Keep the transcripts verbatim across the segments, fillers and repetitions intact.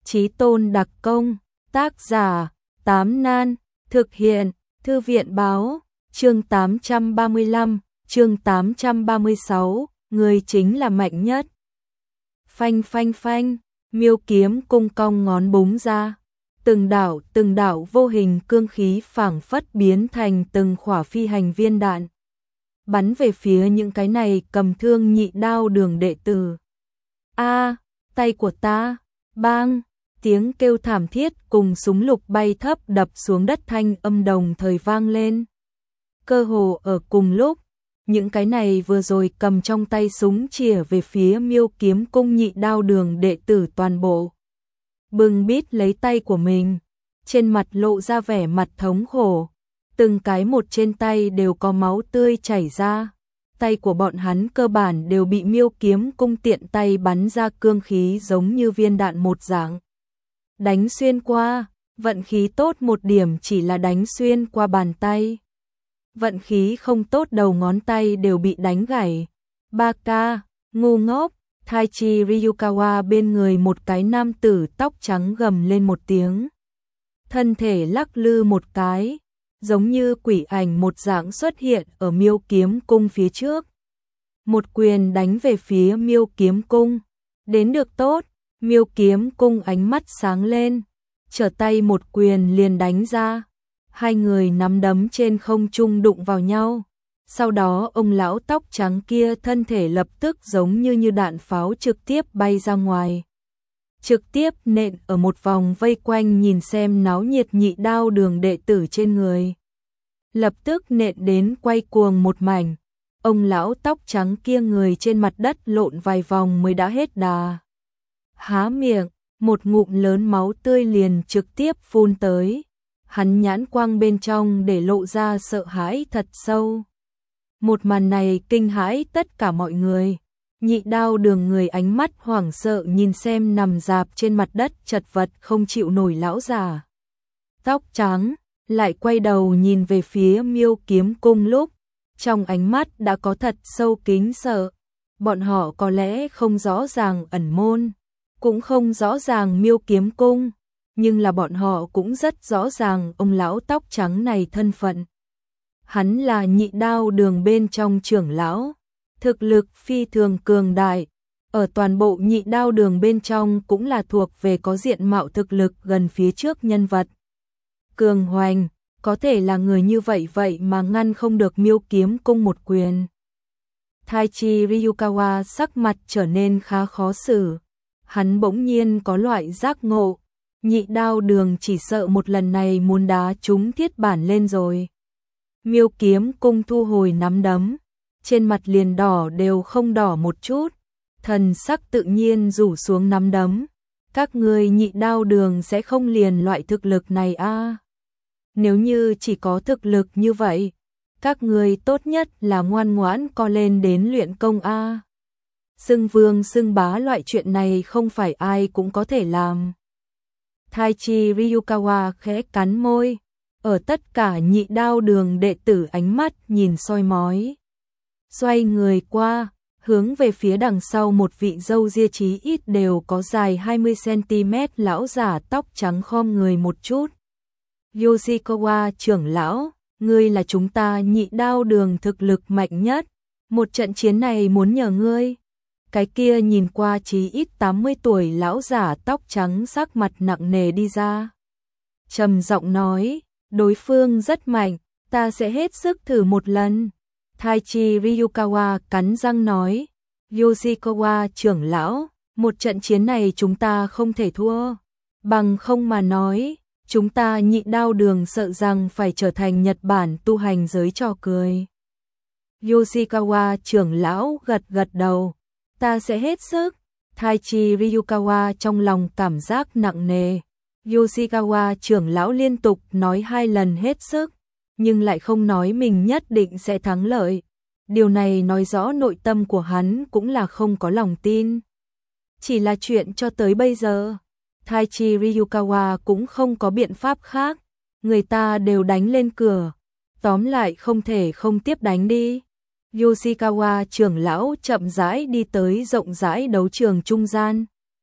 Chí tôn đặc công, tác giả, Tám Nan, thực hiện, Thư viện báo, chương tám trăm ba mươi lăm, chương tám trăm ba mươi sáu, người chính là mạnh nhất. Phanh phanh phanh, Miêu Kiếm Cung cong ngón búng ra, từng đạo từng đạo vô hình cương khí phảng phất biến thành từng khỏa phi hành viên đạn, bắn về phía những cái này cầm thương Nhị Đao Đường đệ tử. A, tay của ta, bang, tiếng kêu thảm thiết cùng súng lục bay thấp đập xuống đất thanh âm đồng thời vang lên. Cơ hồ ở cùng lúc, những cái này vừa rồi cầm trong tay súng chĩa về phía Miêu Kiếm Cung Nhị Đao Đường đệ tử toàn bộ bưng bít lấy tay của mình, trên mặt lộ ra vẻ mặt thống khổ, từng cái một trên tay đều có máu tươi chảy ra. Tay của bọn hắn cơ bản đều bị Miêu Kiếm Cung tiện tay bắn ra cương khí giống như viên đạn một dạng đánh xuyên qua, vận khí tốt một điểm chỉ là đánh xuyên qua bàn tay. Vận khí không tốt đầu ngón tay đều bị đánh gãy. Ba ca, ngu ngốc, Taichi Ryukawa bên người một cái nam tử tóc trắng gầm lên một tiếng. Thân thể lắc lư một cái, giống như quỷ ảnh một dạng xuất hiện ở Miêu Kiếm Cung phía trước. Một quyền đánh về phía Miêu Kiếm Cung. Đến được tốt, Miêu Kiếm Cung ánh mắt sáng lên, trở tay một quyền liền đánh ra. Hai người nắm đấm trên không trung đụng vào nhau. Sau đó ông lão tóc trắng kia thân thể lập tức giống như như đạn pháo trực tiếp bay ra ngoài. Trực tiếp nện ở một vòng vây quanh nhìn xem náo nhiệt Nhị Đao Đường đệ tử trên người. Lập tức nện đến quay cuồng một mảnh. Ông lão tóc trắng kia người trên mặt đất lộn vài vòng mới đã hết đà. Há miệng, một ngụm lớn máu tươi liền trực tiếp phun tới. Hắn nhãn quang bên trong để lộ ra sợ hãi thật sâu. Một màn này kinh hãi tất cả mọi người. Nhị Đao Đường người ánh mắt hoảng sợ nhìn xem nằm rạp trên mặt đất chật vật không chịu nổi lão già tóc trắng, lại quay đầu nhìn về phía Miêu Kiếm Cung lúc, trong ánh mắt đã có thật sâu kính sợ. Bọn họ có lẽ không rõ ràng ẩn môn, cũng không rõ ràng Miêu Kiếm Cung, nhưng là bọn họ cũng rất rõ ràng ông lão tóc trắng này thân phận. Hắn là Nhị Đao Đường bên trong trưởng lão, thực lực phi thường cường đại, ở toàn bộ Nhị Đao Đường bên trong cũng là thuộc về có diện mạo thực lực gần phía trước nhân vật. Cường hoành, có thể là người như vậy vậy mà ngăn không được Miêu Kiếm Cung một quyền. Taichi Ryukawa sắc mặt trở nên khá khó xử, hắn bỗng nhiên có loại giác ngộ, Nhị Đao Đường chỉ sợ một lần này muốn đá trúng thiết bản lên rồi. Miêu Kiếm Cung thu hồi nắm đấm, trên mặt liền đỏ đều không đỏ một chút, thần sắc tự nhiên rủ xuống nắm đấm. Các ngươi Nhị Đao Đường sẽ không liền loại thực lực này a? À? Nếu như chỉ có thực lực như vậy, các ngươi tốt nhất là ngoan ngoãn co lên đến luyện công a. À? Xưng vương xưng bá loại chuyện này không phải ai cũng có thể làm. Taichi Ryukawa khẽ cắn môi, ở tất cả Nhị Đao Đường đệ tử ánh mắt nhìn soi mói. Xoay người qua, hướng về phía đằng sau một vị râu ria chí ít đều có dài hai mươi xăng-ti-mét lão giả tóc trắng khom người một chút. Yoshikawa trưởng lão, ngươi là chúng ta Nhị Đao Đường thực lực mạnh nhất, một trận chiến này muốn nhờ ngươi. Cái kia nhìn qua chí ít tám mươi tuổi lão giả tóc trắng sắc mặt nặng nề đi ra. Trầm giọng nói, đối phương rất mạnh, ta sẽ hết sức thử một lần. Taichi Ryukawa cắn răng nói, Yoshikawa trưởng lão, một trận chiến này chúng ta không thể thua. Bằng không mà nói, chúng ta Nhị Đao Đường sợ rằng phải trở thành Nhật Bản tu hành giới trò cười. Yoshikawa trưởng lão gật gật đầu, ta sẽ hết sức. Taichi Ryukawa trong lòng cảm giác nặng nề. Yoshikawa trưởng lão liên tục nói hai lần hết sức, nhưng lại không nói mình nhất định sẽ thắng lợi. Điều này nói rõ nội tâm của hắn cũng là không có lòng tin. Chỉ là chuyện cho tới bây giờ, Taichi Ryukawa cũng không có biện pháp khác. Người ta đều đánh lên cửa, tóm lại không thể không tiếp đánh đi. Yoshikawa trưởng lão chậm rãi đi tới rộng rãi đấu trường trung gian.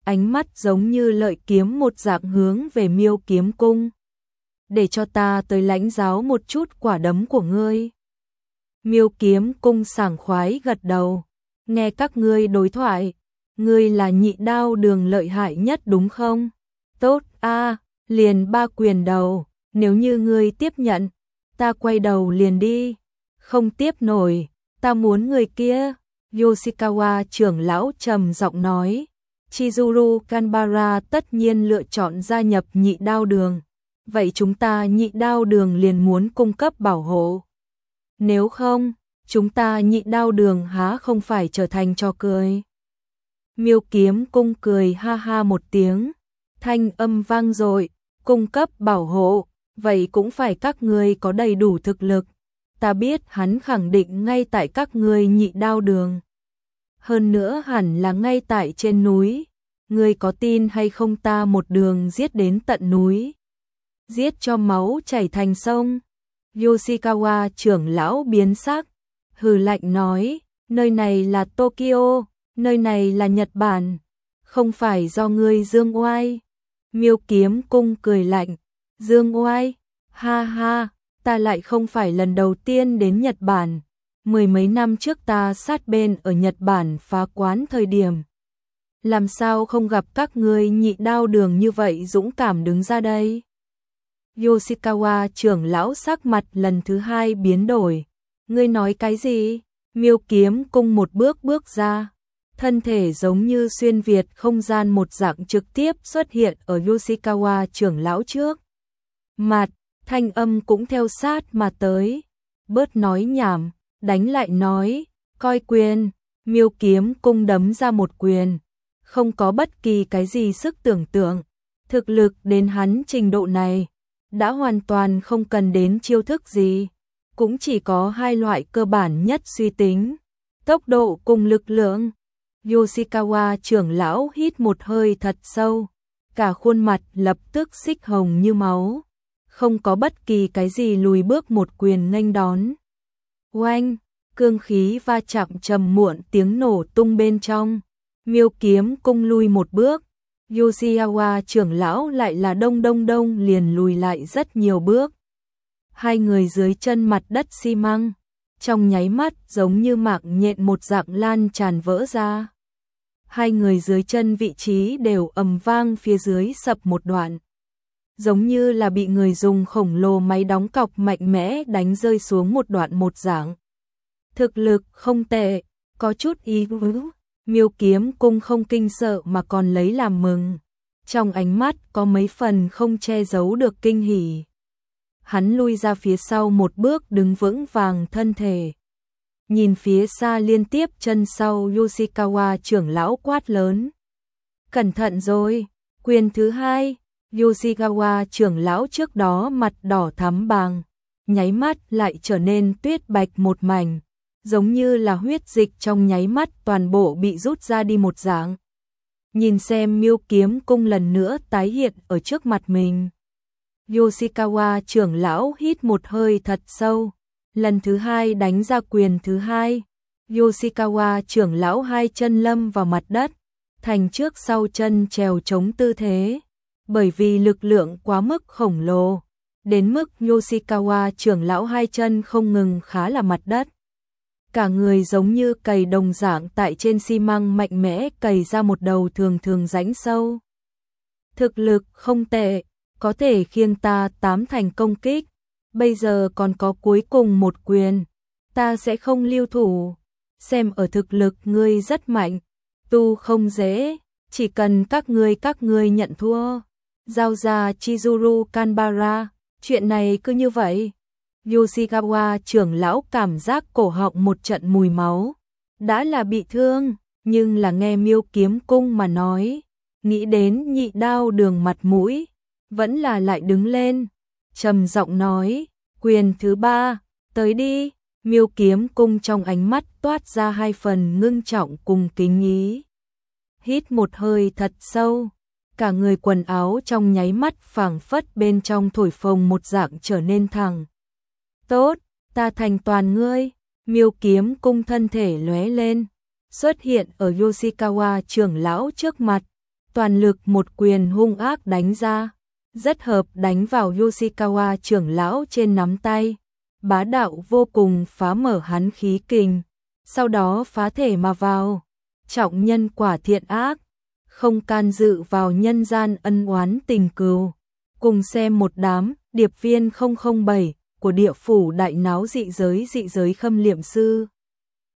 ánh mắt giống như lợi kiếm một dạng hướng về Miêu Kiếm Cung. Để cho ta tới lãnh giáo một chút quả đấm của ngươi. Miêu Kiếm Cung sảng khoái gật đầu, nghe các ngươi đối thoại, ngươi là Nhị Đao Đường lợi hại nhất đúng không? Tốt a, liền ba quyền đầu, nếu như ngươi tiếp nhận, ta quay đầu liền đi, không tiếp nổi, ta muốn người kia. Yoshikawa trưởng lão trầm giọng nói, Chizuru Kanbara tất nhiên lựa chọn gia nhập Nhị Đao Đường, vậy chúng ta Nhị Đao Đường liền muốn cung cấp bảo hộ. Nếu không, chúng ta Nhị Đao Đường há không phải trở thành trò cười. Miêu Kiếm Cung cười ha ha một tiếng, thanh âm vang dội, cung cấp bảo hộ, vậy cũng phải các ngươi có đầy đủ thực lực. Ta biết hắn khẳng định ngay tại các ngươi Nhị Đao Đường. Hơn nữa hẳn là ngay tại trên núi. Ngươi có tin hay không ta một đường giết đến tận núi, giết cho máu chảy thành sông. Yoshikawa trưởng lão biến sắc, hừ lạnh nói, nơi này là Tokyo, nơi này là Nhật Bản, không phải do ngươi dương oai. Miêu Kiếm Cung cười lạnh, dương oai, ha ha, ta lại không phải lần đầu tiên đến Nhật Bản, mười mấy năm trước ta sát bên ở Nhật Bản phá quán thời điểm. Làm sao không gặp các ngươi Nhị Đao Đường như vậy dũng cảm đứng ra đây? Yoshikawa trưởng lão sắc mặt lần thứ hai biến đổi. Ngươi nói cái gì? Miêu Kiếm Cung một bước bước ra, thân thể giống như xuyên việt không gian một dạng trực tiếp xuất hiện ở Yoshikawa trưởng lão trước. Mặt, thanh âm cũng theo sát mà tới. Bớt nói nhảm, đánh lại nói, coi quyền. Miêu Kiếm Cung đấm ra một quyền, không có bất kỳ cái gì sức tưởng tượng. Thực lực đến hắn trình độ này, đã hoàn toàn không cần đến chiêu thức gì, cũng chỉ có hai loại cơ bản nhất suy tính, tốc độ cùng lực lượng. Yoshikawa trưởng lão hít một hơi thật sâu, cả khuôn mặt lập tức xích hồng như máu, không có bất kỳ cái gì lùi bước một quyền nghênh đón. Oanh, cương khí va chạm trầm muộn tiếng nổ tung bên trong, Miêu Kiếm Cung lui một bước, Yoshikawa trưởng lão lại là đông đông đông liền lùi lại rất nhiều bước. Hai người dưới chân mặt đất xi măng, trong nháy mắt giống như mạng nhện một dạng lan tràn vỡ ra. Hai người dưới chân vị trí đều ầm vang phía dưới sập một đoạn, giống như là bị người dùng khổng lồ máy đóng cọc mạnh mẽ đánh rơi xuống một đoạn một dạng. Thực lực không tệ, có chút ý vứ. Miêu Kiếm Cung không kinh sợ mà còn lấy làm mừng, trong ánh mắt có mấy phần không che giấu được kinh hỉ. Hắn lui ra phía sau một bước đứng vững vàng thân thể. Nhìn phía xa liên tiếp chân sau Yoshikawa trưởng lão quát lớn. Cẩn thận rồi, quyền thứ hai. Yoshikawa trưởng lão trước đó mặt đỏ thắm bàng, nháy mắt lại trở nên tuyết bạch một mảnh, giống như là huyết dịch trong nháy mắt toàn bộ bị rút ra đi một dạng. Nhìn xem Miêu Kiếm Cung lần nữa tái hiện ở trước mặt mình. Yoshikawa trưởng lão hít một hơi thật sâu, lần thứ hai đánh ra quyền thứ hai. Yoshikawa trưởng lão hai chân lâm vào mặt đất, thành trước sau chân trèo chống tư thế, bởi vì lực lượng quá mức khổng lồ, đến mức Yoshikawa trưởng lão hai chân không ngừng khá là mặt đất. Cả người giống như cày đồng dạng tại trên xi măng mạnh mẽ cày ra một đầu thường thường rãnh sâu. Thực lực không tệ, có thể khiêng ta tám thành công kích, bây giờ còn có cuối cùng một quyền, ta sẽ không lưu thủ, xem ở thực lực ngươi rất mạnh, tu không dễ, chỉ cần các ngươi các ngươi nhận thua, giao ra Chizuru Kanbara, chuyện này cứ như vậy. Yoshikawa trưởng lão cảm giác cổ họng một trận mùi máu, đã là bị thương, nhưng là nghe Miêu Kiếm Cung mà nói, nghĩ đến Nhị Đao Đường mặt mũi, vẫn là lại đứng lên, trầm giọng nói, quyền thứ ba, tới đi. Miêu Kiếm Cung trong ánh mắt toát ra hai phần ngưng trọng cùng kính ý. Hít một hơi thật sâu, cả người quần áo trong nháy mắt phảng phất bên trong thổi phồng một dạng trở nên thẳng. Tốt, ta thành toàn ngươi. Miêu Kiếm Cung thân thể lóe lên, xuất hiện ở Yoshikawa trưởng lão trước mặt, toàn lực một quyền hung ác đánh ra, rất hợp đánh vào Yoshikawa trưởng lão trên nắm tay, bá đạo vô cùng phá mở hắn khí kình, sau đó phá thể mà vào, trọng nhân quả thiện ác, không can dự vào nhân gian ân oán tình cừu. Cùng xem một đám điệp viên không không bảy của địa phủ đại náo dị giới dị giới khâm liệm sư.